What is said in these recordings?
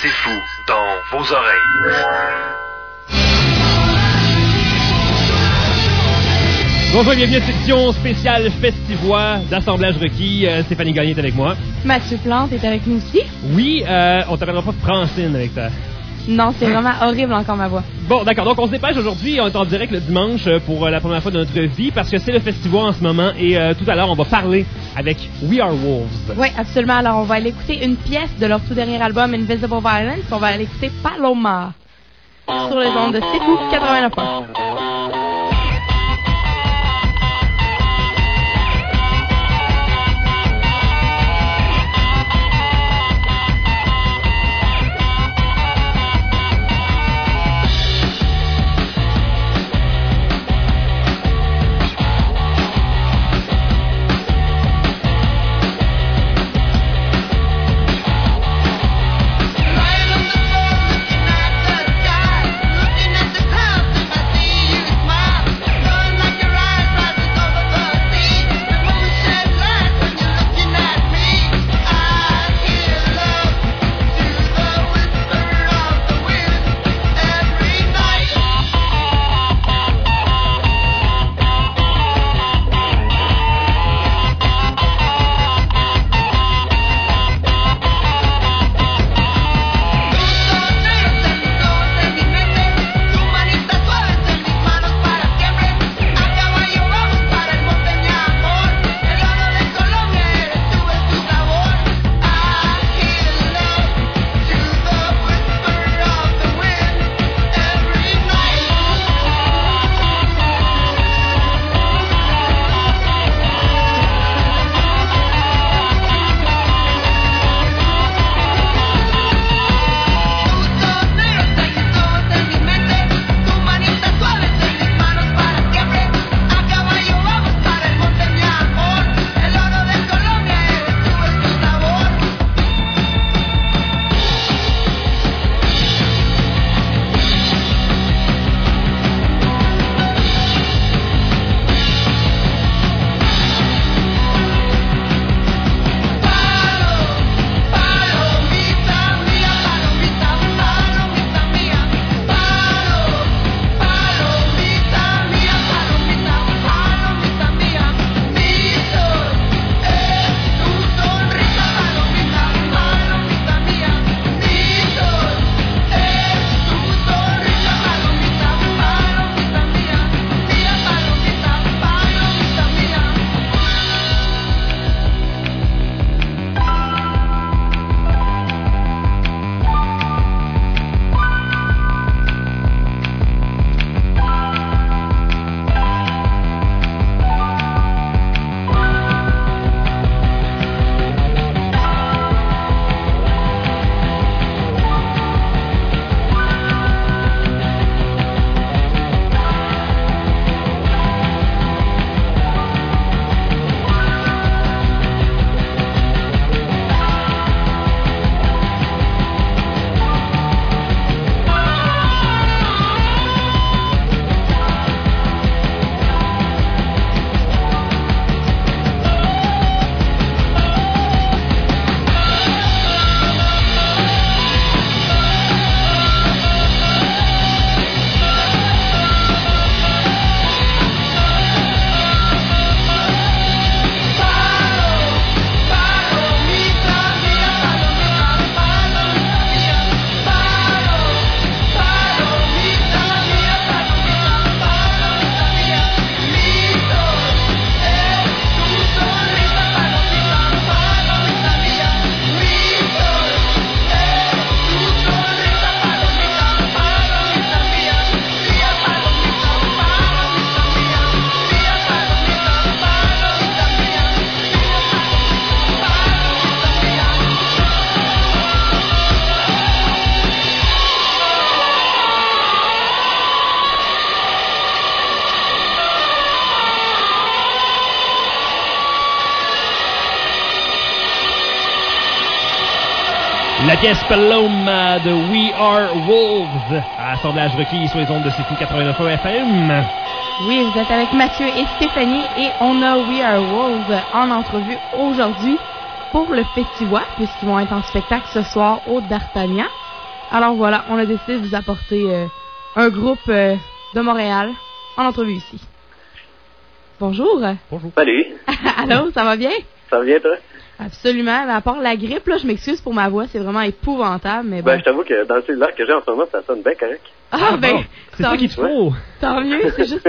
C'est fou dans vos oreilles. Bonjour et bienvenue à cette édition spéciale Festivois d'Assemblage requis. Stéphanie Gagné est avec moi. Mathieu Plante est avec nous aussi. Oui, on t'appellera pas Francine avec ta... Non, c'est vraiment horrible encore ma voix. Bon, d'accord. Donc, on se dépêche aujourd'hui. On est en direct le dimanche pour la première fois de notre vie parce que c'est le Festivois en ce moment et tout à l'heure, on va parler avec We Are Wolves. Oui, absolument. Alors, on va aller écouter une pièce de leur tout dernier album, Invisible Violence. On va aller écouter Paloma sur les ondes de C'est Fou 89.1. La pièce Paloma de We Are Wolves, à assemblage requis sur les ondes de C'est Fou 89.1 FM. Oui, vous êtes avec Mathieu et Stéphanie et on a We Are Wolves en entrevue aujourd'hui pour le Festivois, puisqu'ils vont être en spectacle ce soir au D'Artagnan. Alors voilà, on a décidé de vous apporter un groupe de Montréal en entrevue ici. Bonjour. Bonjour. Salut. Allô, ça va bien? Ça va bien, toi? Absolument. Mais à part la grippe, là, je m'excuse pour ma voix, c'est vraiment épouvantable. Mais bon. Ben, je t'avoue que dans le cellulaire que j'ai en ce moment, ça sonne bien correct. Ah, ben, bon. C'est ça qu'il te faut. Tant mieux, c'est juste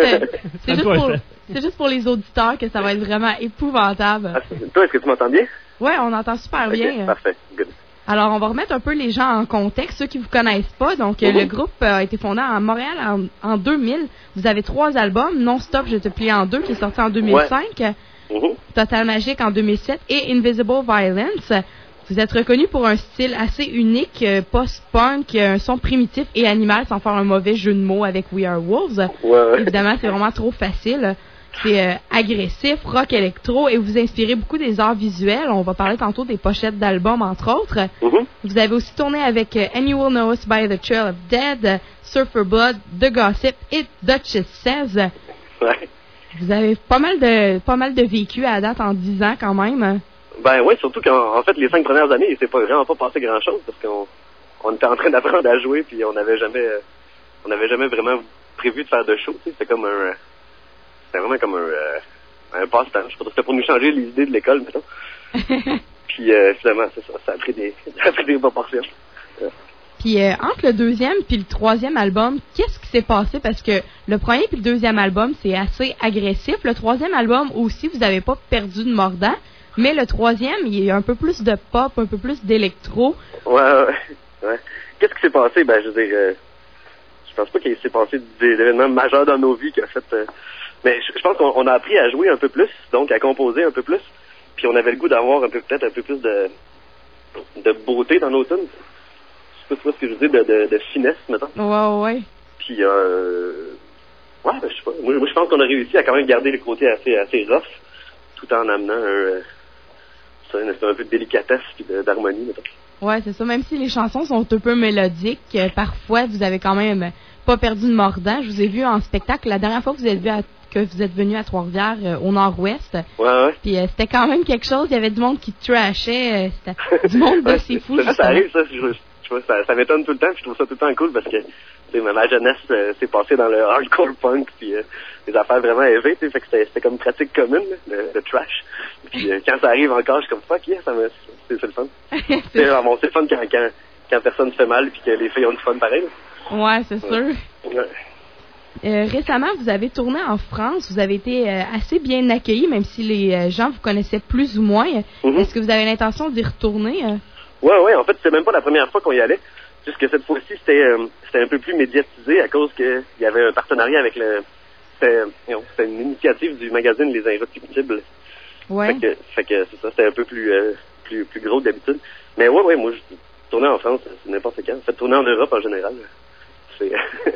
pour les auditeurs que ça va être vraiment épouvantable. Ah, toi, est-ce que tu m'entends bien? Ouais, on entend super Ok, bien. parfait. Good. Alors, on va remettre un peu les gens en contexte, ceux qui vous connaissent pas. Donc, le groupe a été fondé à Montréal en 2000. Vous avez 3 albums, Non-Stop, Je te plie en deux, qui est sorti en 2005. Total Magic en 2007 et Invisible Violence. Vous êtes reconnu pour un style assez unique, post-punk, un son primitif et animal, sans faire un mauvais jeu de mots avec We Are Wolves. Ouais. Évidemment, c'est vraiment trop facile. C'est agressif, rock électro, et vous inspirez beaucoup des arts visuels. On va parler tantôt des pochettes d'albums, entre autres. Vous avez aussi tourné avec And You Will Know Us by the Trail of Dead, Surfer Blood, The Gossip et Duchess Says. Ouais. Vous avez pas mal de vécu à date en 10 ans quand même. Ben oui, surtout qu'en fait, les 5 premières années, il s'est vraiment pas passé grand-chose parce qu'on était en train d'apprendre à jouer puis on n'avait jamais vraiment prévu de faire de show. C'était vraiment comme un passe-temps. Je pense que c'était pour nous changer les idées de l'école, mettons. Puis finalement, c'est ça a pris des proportions. Puis entre le deuxième puis le troisième album, qu'est-ce qui s'est passé? Parce que le premier puis le deuxième album, c'est assez agressif. Le troisième album aussi, vous n'avez pas perdu de mordant. Mais le troisième, il y a un peu plus de pop, un peu plus d'électro. Ouais. Qu'est-ce qui s'est passé? Ben, je veux dire, je pense pas qu'il s'est passé des événements majeurs dans nos vies qui a fait... mais je pense qu'on a appris à jouer un peu plus, donc à composer un peu plus. Puis on avait le goût d'avoir peut-être un peu plus de beauté dans nos tunes. Je sais pas ce que je veux dire, de finesse, mettons. Ouais. Puis, ben, je sais pas. Moi, je pense qu'on a réussi à quand même garder le côté assez rough, tout en amenant un peu de délicatesse et d'harmonie, mettons. Ouais, c'est ça. Même si les chansons sont un peu mélodiques, parfois, vous avez quand même pas perdu de mordant. Je vous ai vu en spectacle la dernière fois que vous êtes venu à Trois-Rivières, au Nord-Ouest. Ouais. Puis c'était quand même quelque chose. Il y avait du monde qui trashait. C'était du monde de c'est fou. Ça arrive, ça. Ça m'étonne tout le temps, puis je trouve ça tout le temps cool parce que ma jeunesse s'est passée dans le hardcore punk, puis des affaires vraiment élevées, fait que c'était comme pratique commune, le trash. Puis quand ça arrive encore, je suis comme fuck yeah, c'est le fun. c'est le fun quand personne se fait mal, puis que les filles ont du fun pareil. Ouais, c'est sûr. Ouais. Récemment, vous avez tourné en France, vous avez été assez bien accueillis, même si les gens vous connaissaient plus ou moins. Est-ce que vous avez l'intention d'y retourner? Ouais, en fait, c'est même pas la première fois qu'on y allait. Juste que cette fois-ci, c'était un peu plus médiatisé à cause qu'il y avait un partenariat avec c'était une initiative du magazine Les Irréductibles. Ouais. Fait que c'est ça, c'était un peu plus gros que d'habitude. Mais ouais, moi, je tournais en France, c'est n'importe quand. En fait, tourner en Europe en général, c'est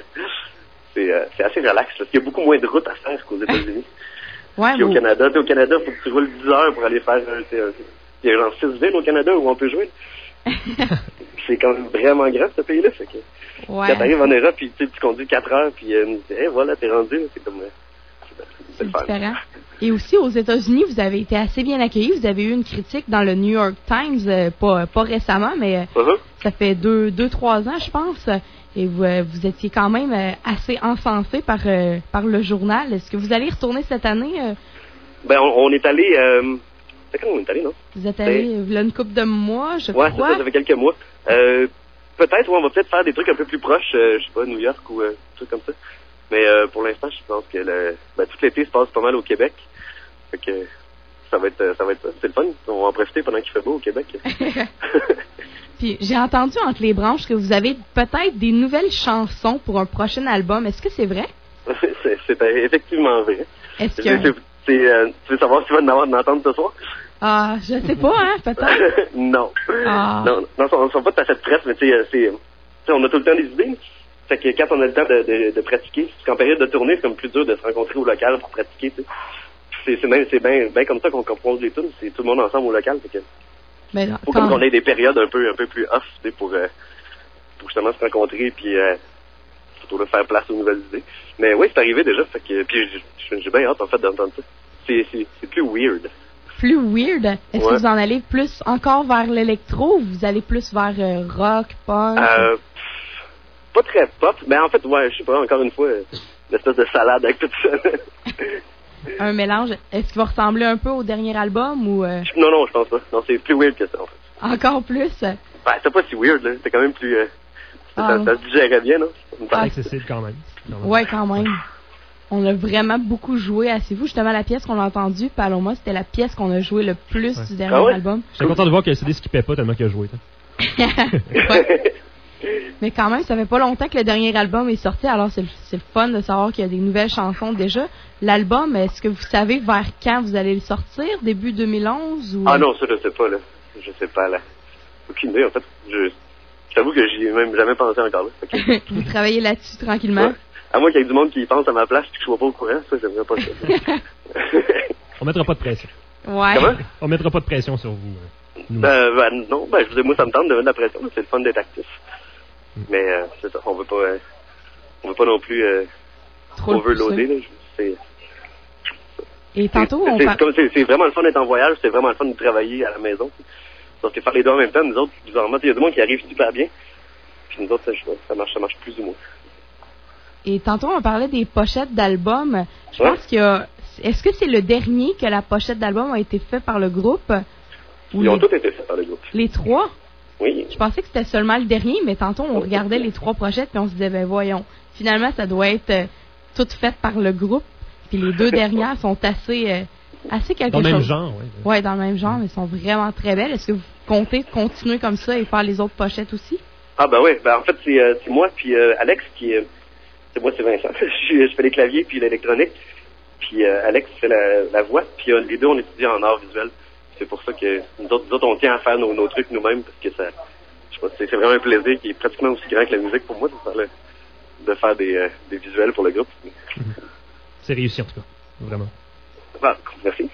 assez relax. Parce qu'il y a beaucoup moins de routes à faire qu'aux États-Unis. Ouais. Puis au Canada, il faut que tu roules 10 heures pour aller faire il y a genre 6 villes au Canada où on peut jouer. C'est quand même vraiment grand, ce pays-là. Fait que quand t'arrives en Europe, puis tu conduis 4 heures, puis voilà, t'es rendu. C'est comme... c'est différent. Et aussi, aux États-Unis, vous avez été assez bien accueillis. Vous avez eu une critique dans le New York Times, pas récemment, mais ça fait 2-3 ans, je pense. Et vous étiez quand même assez encensé par le journal. Est-ce que vous allez retourner cette année? Ben, on est allé... c'est quand on est allé, non? Vous êtes allé il y a une couple de mois, je crois. Ouais, ça fait quelques mois. Peut-être, on va peut-être faire des trucs un peu plus proches, je sais pas, New York ou des trucs comme ça. Mais pour l'instant, je pense que tout l'été se passe pas mal au Québec. Fait que ça va être ça. C'est le fun. On va en profiter pendant qu'il fait beau au Québec. Puis j'ai entendu entre les branches que vous avez peut-être des nouvelles chansons pour un prochain album. Est-ce que c'est vrai? c'est effectivement vrai. Est-ce que... tu veux savoir si tu vas en entendre ce soir? Ah, je sais pas, hein, peut-être. Non. Non, on sont pas tout à fait prêtes, mais tu sais, on a tout le temps des idées. Fait que quand on a le temps de pratiquer, parce qu'en période de tournée, c'est comme plus dur de se rencontrer au local pour pratiquer, tu sais. C'est bien comme ça qu'on compose les tunes, c'est tout le monde ensemble au local, fait que... faut comme qu'on ait des périodes un peu plus off, tu sais, pour justement se rencontrer, puis surtout faire place aux nouvelles idées. Mais oui, c'est arrivé déjà, fait que puis j'ai bien hâte en fait d'entendre ça. C'est plus weird. Plus weird? Est-ce que vous en allez plus encore vers l'électro ou vous allez plus vers rock, punk? pas très pop, mais en fait, ouais, je sais pas, encore une fois, une espèce de salade avec tout ça. Un mélange. Est-ce qu'il va ressembler un peu au dernier album ou... Non, je pense pas. Non, c'est plus weird que ça, en fait. Encore plus? Ben, c'est pas si weird, là. C'est quand même plus... ça se digérait bien, non? C'est accessible quand même. Ouais, quand même. On a vraiment beaucoup joué à C'est vous. Justement, la pièce qu'on a entendue, Paloma, c'était la pièce qu'on a joué le plus du dernier album. J'étais content de voir que le CD skippait pas tellement qu'il a joué. Ouais. Mais quand même, ça fait pas longtemps que le dernier album est sorti, alors c'est le fun de savoir qu'il y a des nouvelles chansons déjà. L'album, est-ce que vous savez vers quand vous allez le sortir? Début 2011 ou... Ah non, ça je sais pas, là. Je sais pas, là. Aucune idée, en fait. J'avoue que j'y ai même jamais pensé encore, là. Okay. Vous travaillez là-dessus tranquillement? Ouais. À moins qu'il y ait du monde qui pense à ma place et que je sois pas au courant, ça, j'aimerais pas ça. On mettra pas de pression. Ouais. Comment? On mettra pas de pression sur vous. Non, je vous dis, moi, ça me tente de mettre de la pression, c'est le fun d'être actif. Mais c'est ça, on veut pas non plus overloader, là. Et tantôt, c'est vraiment le fun d'être en voyage, c'est vraiment le fun de travailler à la maison. Donc, faire les deux en même temps, nous autres, bizarrement, il y a du monde qui arrive super bien. Puis nous autres, ça marche plus ou moins. Et tantôt, on parlait des pochettes d'albums. Je pense qu'il y a... Est-ce que c'est le dernier que la pochette d'album a été faite par le groupe? Ils ont tous été faits par le groupe. Les trois? Oui. Je pensais que c'était seulement le dernier, mais tantôt, on regardait les trois pochettes et on se disait, ben voyons, finalement, ça doit être toutes faites par le groupe. Puis les deux dernières sont assez quelque chose. Dans le même genre, oui. Oui, dans le même genre, mais sont vraiment très belles. Est-ce que vous comptez continuer comme ça et faire les autres pochettes aussi? Ah ben oui, en fait, c'est moi puis Alex qui... c'est moi, c'est Vincent. je fais les claviers puis l'électronique. Puis Alex fait la voix. Puis les deux, on étudie en art visuel. C'est pour ça que nous autres, on tient à faire nos trucs nous-mêmes parce que ça, je sais pas, c'est vraiment un plaisir qui est pratiquement aussi grand que la musique pour moi de faire des visuels pour le groupe. C'est réussi en tout cas, vraiment. Ah, merci.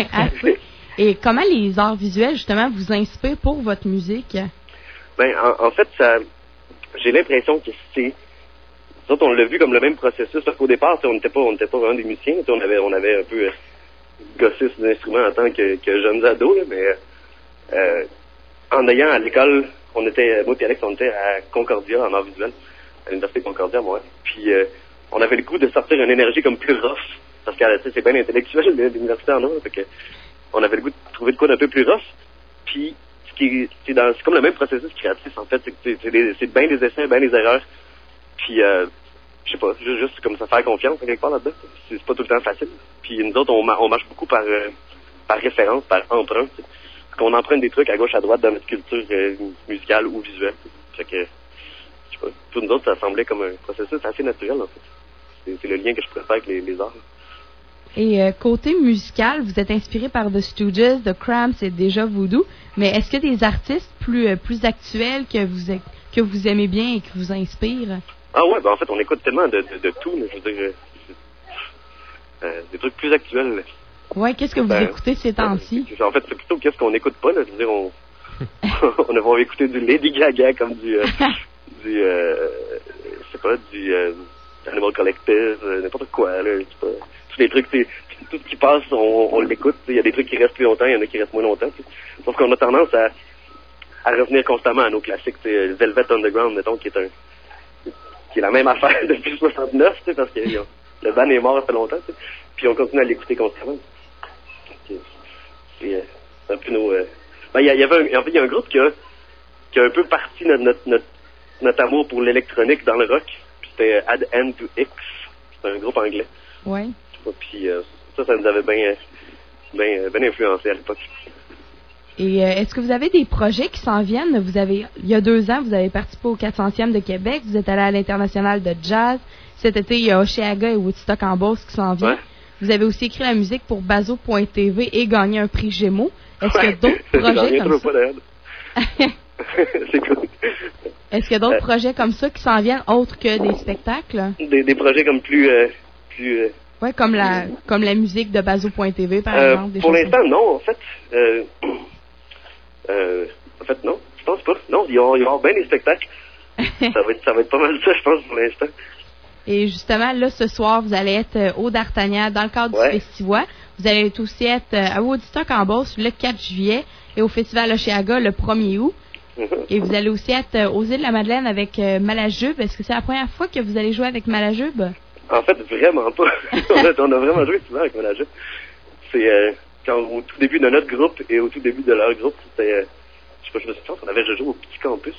Et comment les arts visuels justement vous inspirent pour votre musique? Ben en fait, j'ai l'impression que c'est nous autres, on l'a vu comme le même processus parce qu'au départ, on n'était pas vraiment des musiciens, on avait un peu gossé sur l'instrument en tant que jeunes ados, là, mais en ayant à l'école, moi et Alex, on était à Concordia, en art visuel, à l'Université Concordia, moi. Puis on avait le goût de sortir une énergie comme plus rough, parce que c'est bien intellectuel, l'université en art, fait que on avait le goût de trouver de quoi d'un peu plus rough. Puis c'est comme le même processus créatif, en fait, c'est bien des essais, bien des erreurs. Puis je sais pas, juste comme ça, faire confiance quelque part là-dedans. C'est pas tout le temps facile. Puis nous autres, on marche beaucoup par référence, par emprunt. Parce qu'on emprunte des trucs à gauche, à droite dans notre culture musicale ou visuelle. Fait que, je sais pas, pour nous autres, ça semblait comme un processus assez naturel, en fait. C'est le lien que je pourrais faire avec les arts. Et côté musical, vous êtes inspiré par The Stooges, The Cramps et déjà Voodoo. Mais est-ce qu'il y a des artistes plus actuels que vous aimez bien et qui vous inspirent? Ah ouais, ben en fait, on écoute tellement de tout, je veux dire, des trucs plus actuels. Ouais, qu'est-ce que vous écoutez ces temps-ci? En fait, c'est plutôt qu'est-ce qu'on n'écoute pas, là. Je veux dire, on va écouter du Lady Gaga comme du Animal Collective, n'importe quoi, là. Tous les trucs, tout ce qui passe, on l'écoute. Il y a des trucs qui restent plus longtemps, il y en a qui restent moins longtemps. Sauf qu'on a tendance à revenir constamment à nos classiques. Velvet Underground, mettons, qui est la même affaire depuis 69, parce que le band est mort ça fait longtemps, puis on continue à l'écouter constamment. C'est un peu nos... il y a un groupe qui a un peu parti notre amour pour l'électronique dans le rock, puis c'était Add N to X, c'est un groupe anglais. Oui. Puis ça nous avait bien influencé à l'époque. Et est-ce que vous avez des projets qui s'en viennent? Il y a 2 ans, vous avez participé au 400e de Québec, vous êtes allé à l'International de Jazz. Cet été, il y a Oshéaga et Woodstock en Beauce qui s'en viennent. Ouais. Vous avez aussi écrit la musique pour Bazo.tv et gagné un prix Gémeaux. Est-ce qu'il y a d'autres projets comme ça? C'est cool. Est-ce qu'il y a d'autres projets comme ça qui s'en viennent autres que des spectacles? Des projets comme plus oui, comme la musique de Bazo.tv, par exemple. Pour l'instant, non, en fait. En fait, non. Je pense pas. Non, il va y avoir bien des spectacles. ça va être pas mal ça, je pense, pour l'instant. Et justement, là, ce soir, vous allez être au D'Artagnan dans le cadre du festival. Vous allez aussi être à Woodstock en Beauce le 4 juillet et au festival Oshéaga le 1er août. Et vous allez aussi être aux îles de la Madeleine avec Malajube. Est-ce que c'est la première fois que vous allez jouer avec Malajube? En fait, vraiment pas. on a vraiment joué souvent avec Malajube. C'est quand au tout début de notre groupe et au tout début de leur groupe, c'était... je sais pas, je me suis dit, on avait déjà joué au Petit Campus.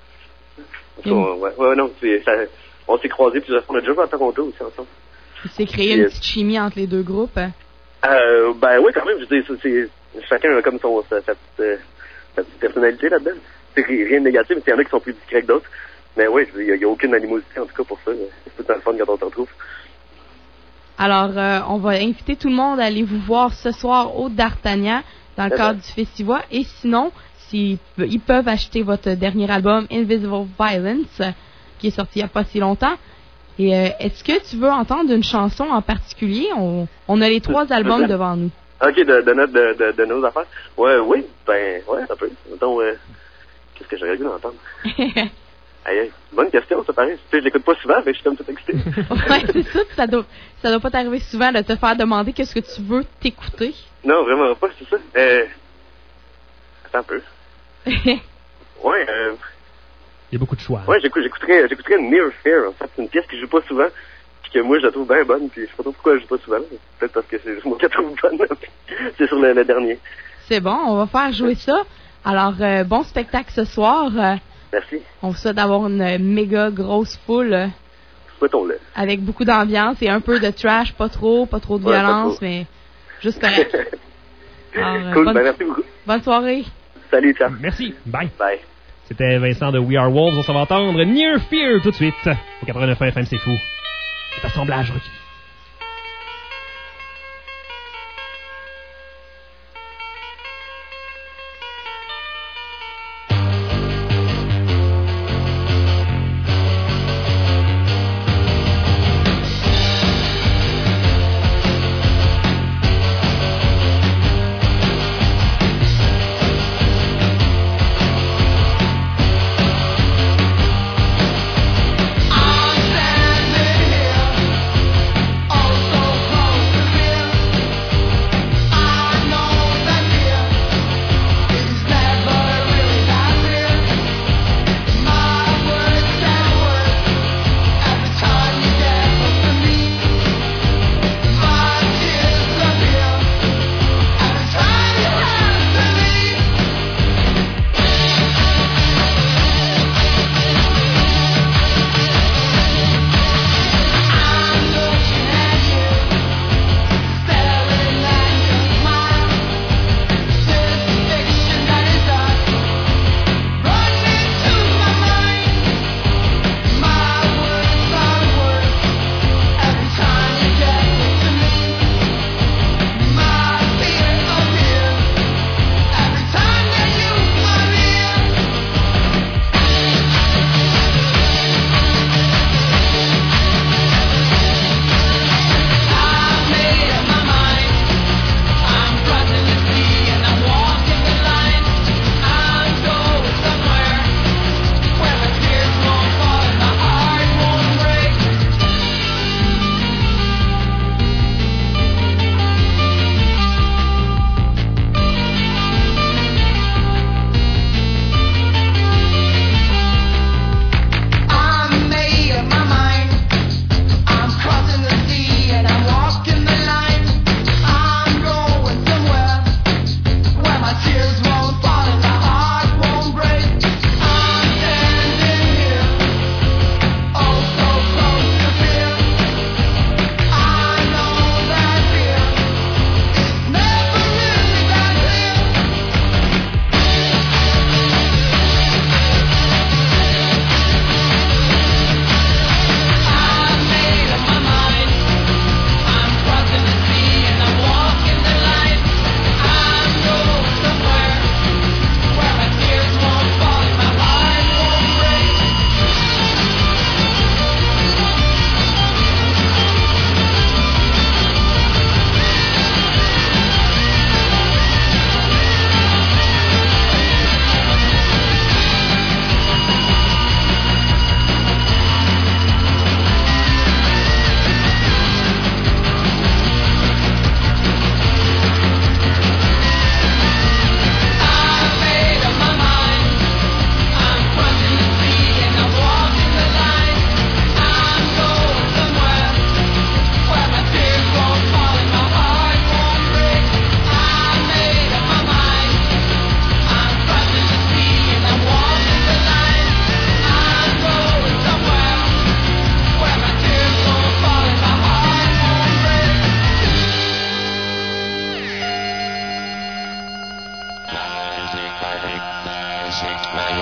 On s'est croisés plusieurs fois. On a déjà joué à Toronto aussi ensemble. Il s'est créé une petite chimie entre les deux groupes. Ben oui, quand même. Je veux dire, chacun a comme sa petite personnalité là-dedans. C'est rien de négatif, mais il y en a qui sont plus discrets que d'autres. Mais oui, il n'y a aucune animosité en tout cas pour ça. C'est tout le temps le fun quand on se retrouve. Alors, on va inviter tout le monde à aller vous voir ce soir au D'Artagnan dans le cadre du festival. Et sinon, ils peuvent acheter votre dernier album, Invisible Violence, qui est sorti il n'y a pas si longtemps. Et est-ce que tu veux entendre une chanson en particulier? On a les 3 albums devant nous. OK, de nos affaires? Oui, ça peut. Donc, qu'est-ce que j'aurais dû entendre? Aïe, bonne question, ça paraît. Tu sais, je l'écoute pas souvent, mais je suis comme tout excité. Ouais, c'est ça doit pas t'arriver souvent de te faire demander qu'est-ce que tu veux t'écouter. Non, vraiment pas, c'est ça. Attends un peu. Ouais, il y a beaucoup de choix. Ouais, j'écouterais Near Fear, en fait. C'est une pièce que je joue pas souvent, puis que moi, je la trouve bien bonne, puis je sais pas trop pourquoi je joue pas souvent. Peut-être parce que c'est juste moi qui la trouve bonne. C'est sur le dernier. C'est bon, on va faire jouer ça. Alors, bon spectacle ce soir. Merci. On vous souhaite d'avoir une méga grosse foule. Souhaitons-le. Avec beaucoup d'ambiance et un peu de trash, pas trop de violence, mais juste correct. Alors, cool, merci beaucoup. Bonne soirée. Salut, ciao. Merci, bye. Bye. C'était Vincent de We Are Wolves. On s'en va entendre Near Fear tout de suite. Au 89 FM, c'est fou. C'est assemblage requis.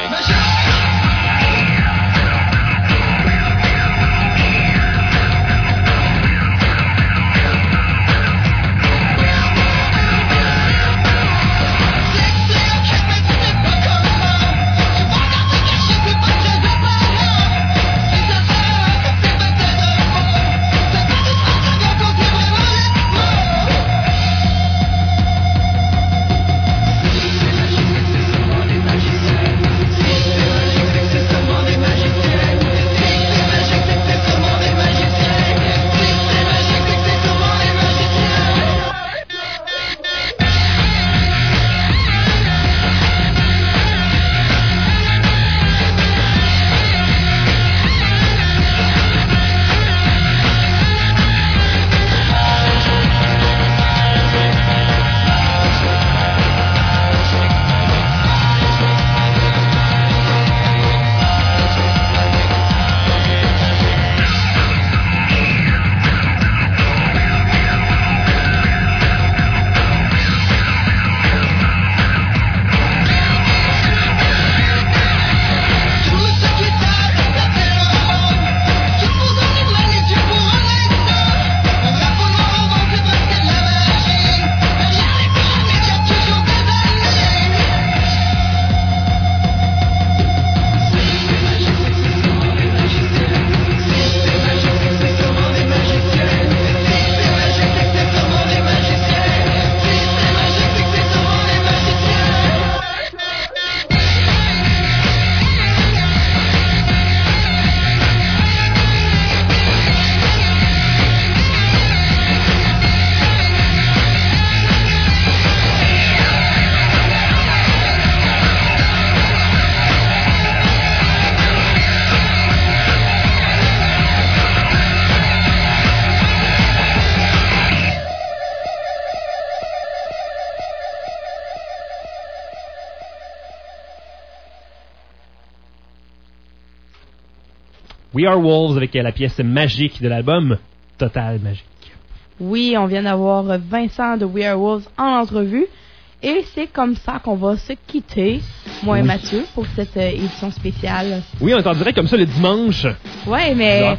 We Are Wolves avec la pièce magique de l'album, Total Magique. Oui, on vient d'avoir Vincent de We Are Wolves en entrevue. Et c'est comme ça qu'on va se quitter, moi et Mathieu, pour cette édition spéciale. Oui, on est en direct comme ça le dimanche. Ouais, mais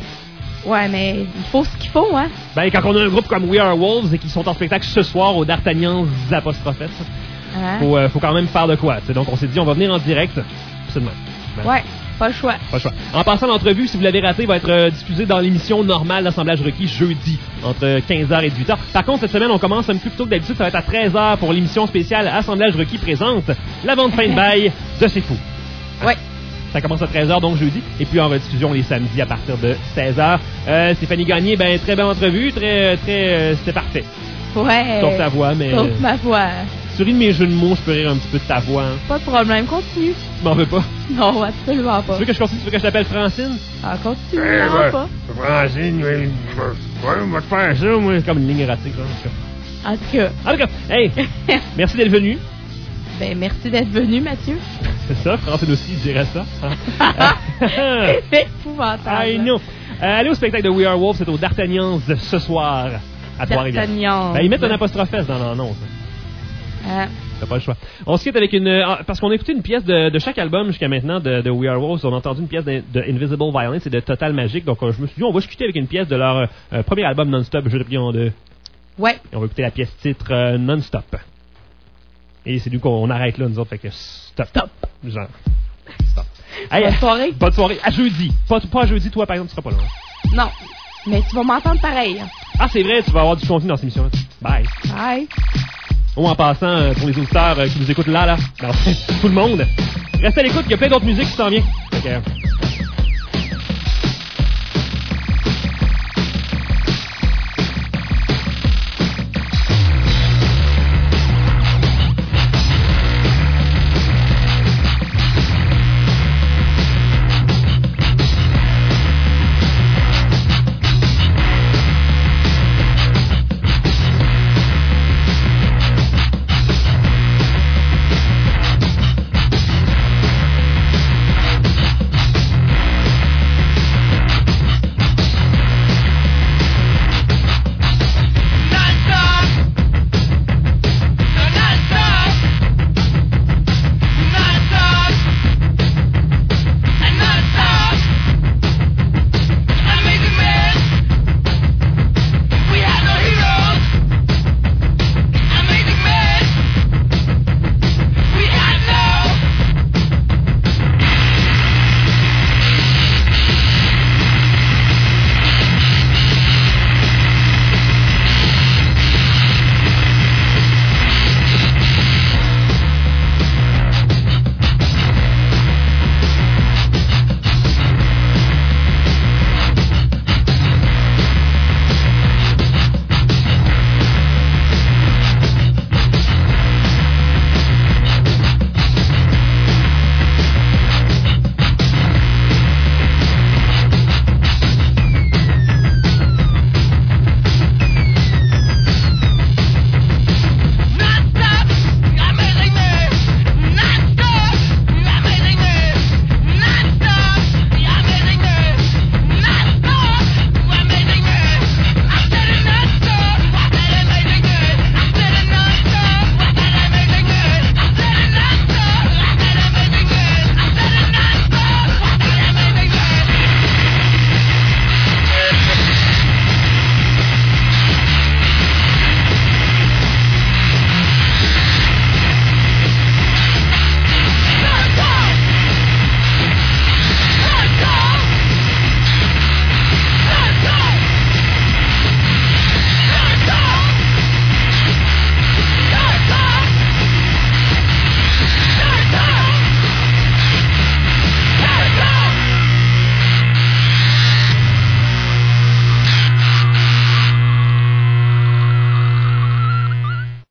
il faut ce qu'il faut, hein. Ben, quand on a un groupe comme We Are Wolves et qui sont en spectacle ce soir au D'Artagnan's Apostrophes, faut quand même faire de quoi. T'sais. Donc on s'est dit, on va venir en direct. Absolument. Ben, ouais. Pas le choix. Pas le choix. En passant, l'entrevue, si vous l'avez raté, va être diffusée dans l'émission normale d'Assemblage requis jeudi, entre 15h et 18h. Par contre, cette semaine, on commence un peu plus tôt que d'habitude. Ça va être à 13h pour l'émission spéciale Assemblage requis présente la vente fin de bail de C'est Fou. Ouais. Ça commence à 13h, donc jeudi. Et puis en rediffusion les samedis à partir de 16h. Stéphanie Gagné, ben très belle entrevue. C'était parfait. Ouais. Sauf ta voix, mais... Sauf ma voix. Sur une de mes jeux de mots, je peux rire un petit peu de ta voix. Hein. Pas de problème, continue. Tu m'en veux pas? Non, absolument pas. Tu veux que je continue? Tu veux que je t'appelle Francine? Ah, continue, non, pas. Francine, on va te faire ça, moi. Comme une ligne erratique, là. En tout cas. Hey, merci d'être venu. Ben, merci d'être venu, Mathieu. C'est ça, Francine aussi dirait ça. C'est épouvantable. I know. Allez au spectacle de We Are Wolves, c'est au D'Artagnan's ce soir à Trois-Rivières. Ben, ils mettent un apostrophe dans l'annonce. T'as pas le choix. On se quitte avec parce qu'on a écouté une pièce de chaque album jusqu'à maintenant de We Are Wolves. On a entendu une pièce de Invisible Violence et de Total Magique. Donc je me suis dit, on va se quitter avec une pièce de leur premier album Non-Stop, Jeu de pliant 2. Ouais. Et on va écouter la pièce titre Non-Stop. Et c'est du coup qu'on arrête là, nous autres. Fait que stop. Genre. Stop. Hey, bonne soirée. Bonne soirée. À jeudi. Pas à jeudi, toi, par exemple, tu seras pas là. Non. Mais tu vas m'entendre pareil. Ah, c'est vrai, tu vas avoir du contenu dans cette émission-là. Bye. Bye. Ou en passant, pour les auditeurs qui nous écoutent là, non, tout le monde, restez à l'écoute, il y a plein d'autres musiques qui s'en viennent. Okay.